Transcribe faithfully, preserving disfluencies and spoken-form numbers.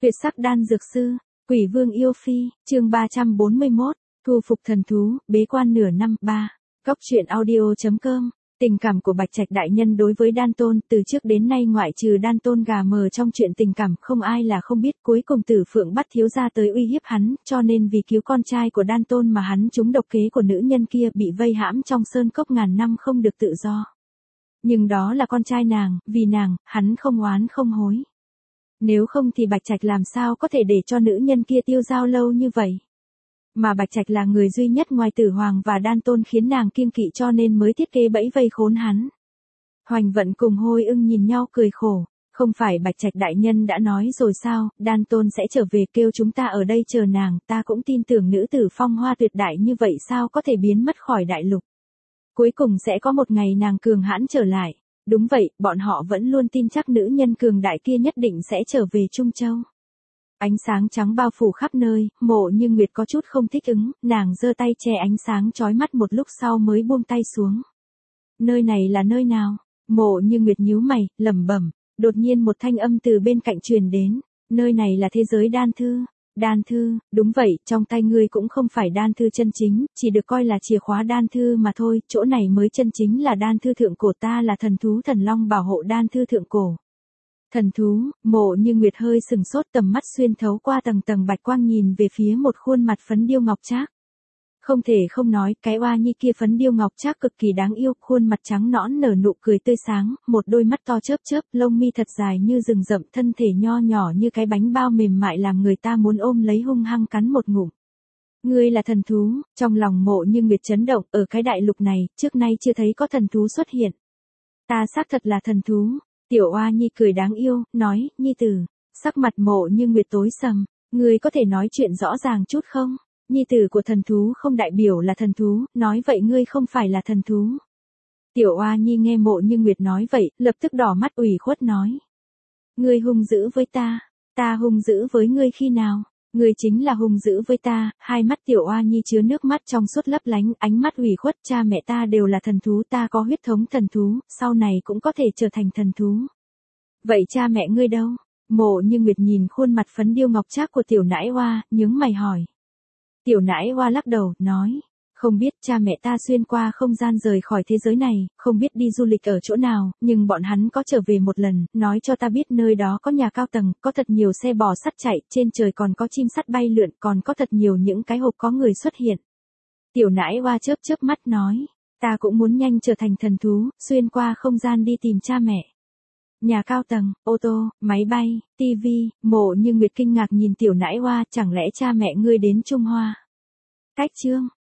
Tuyệt sắc đan dược sư, Quỷ Vương yêu phi, chương ba trăm bốn mươi mốt, thu phục thần thú, bế quan nửa năm, ba. Góc truyện audio.com. Tình cảm của Bạch Trạch đại nhân đối với Đan Tôn, từ trước đến nay ngoại trừ Đan Tôn gà mờ trong chuyện tình cảm không ai là không biết, cuối cùng Tử Phượng bắt thiếu gia tới uy hiếp hắn, cho nên vì cứu con trai của Đan Tôn mà hắn trúng độc kế của nữ nhân kia, bị vây hãm trong sơn cốc ngàn năm không được tự do. Nhưng đó là con trai nàng, vì nàng, hắn không oán không hối. Nếu không thì Bạch Trạch làm sao có thể để cho nữ nhân kia tiêu dao lâu như vậy. Mà Bạch Trạch là người duy nhất ngoài Tử Hoàng và Đan Tôn khiến nàng kiêng kỵ cho nên mới thiết kế bẫy vây khốn hắn. Hoành Vận cùng Hôi Ưng nhìn nhau cười khổ, không phải Bạch Trạch đại nhân đã nói rồi sao, Đan Tôn sẽ trở về kêu chúng ta ở đây chờ nàng, ta cũng tin tưởng nữ tử phong hoa tuyệt đại như vậy sao có thể biến mất khỏi đại lục. Cuối cùng sẽ có một ngày nàng cường hãn trở lại. Đúng vậy, bọn họ vẫn luôn tin chắc nữ nhân cường đại kia nhất định sẽ trở về Trung Châu. Ánh sáng trắng bao phủ khắp nơi, Mộ Như Nguyệt có chút không thích ứng, nàng giơ tay che ánh sáng chói mắt một lúc sau mới buông tay xuống. Nơi này là nơi nào? Mộ Như Nguyệt nhíu mày, lẩm bẩm, đột nhiên một thanh âm từ bên cạnh truyền đến, nơi này là thế giới đan thư. Đan thư, đúng vậy, trong tay ngươi cũng không phải đan thư chân chính, chỉ được coi là chìa khóa đan thư mà thôi, chỗ này mới chân chính là đan thư thượng cổ, ta là thần thú thần long bảo hộ đan thư thượng cổ. Thần thú, Mộ Như Nguyệt hơi sừng sốt, tầm mắt xuyên thấu qua tầng tầng bạch quang nhìn về phía một khuôn mặt phấn điêu ngọc trác. Không thể không nói, cái oa nhi kia phấn điêu ngọc trác cực kỳ đáng yêu, khuôn mặt trắng nõn nở nụ cười tươi sáng, một đôi mắt to chớp chớp, lông mi thật dài như rừng rậm, thân thể nho nhỏ như cái bánh bao mềm mại làm người ta muốn ôm lấy hung hăng cắn một ngụm. Ngươi là thần thú, trong lòng Mộ Như Nguyệt chấn động, ở cái đại lục này, trước nay chưa thấy có thần thú xuất hiện. Ta xác thật là thần thú, tiểu oa nhi cười đáng yêu, nói, nhi tử, sắc mặt Mộ Như Nguyệt tối sầm, ngươi có thể nói chuyện rõ ràng chút không? Nhi tử của thần thú không đại biểu là thần thú, nói vậy ngươi không phải là thần thú. Tiểu oa nhi nghe Mộ Như Nguyệt nói vậy, lập tức đỏ mắt ủy khuất nói. Ngươi hung dữ với ta, ta hung dữ với ngươi khi nào? Ngươi chính là hung dữ với ta, hai mắt tiểu oa nhi chứa nước mắt trong suốt lấp lánh, ánh mắt ủy khuất, cha mẹ ta đều là thần thú, ta có huyết thống thần thú, sau này cũng có thể trở thành thần thú. Vậy cha mẹ ngươi đâu? Mộ Như Nguyệt nhìn khuôn mặt phấn điêu ngọc trác của tiểu nãi oa, nhướng mày hỏi. Tiểu nãi oa lắc đầu, nói, không biết, cha mẹ ta xuyên qua không gian rời khỏi thế giới này, không biết đi du lịch ở chỗ nào, nhưng bọn hắn có trở về một lần, nói cho ta biết nơi đó có nhà cao tầng, có thật nhiều xe bò sắt chạy, trên trời còn có chim sắt bay lượn, còn có thật nhiều những cái hộp có người xuất hiện. Tiểu nãi oa chớp chớp mắt nói, ta cũng muốn nhanh trở thành thần thú, xuyên qua không gian đi tìm cha mẹ. Nhà cao tầng, ô tô, máy bay, tivi, Mộ Như Nguyệt kinh ngạc nhìn tiểu nãi oa, chẳng lẽ cha mẹ ngươi đến Trung Hoa? Cách chương,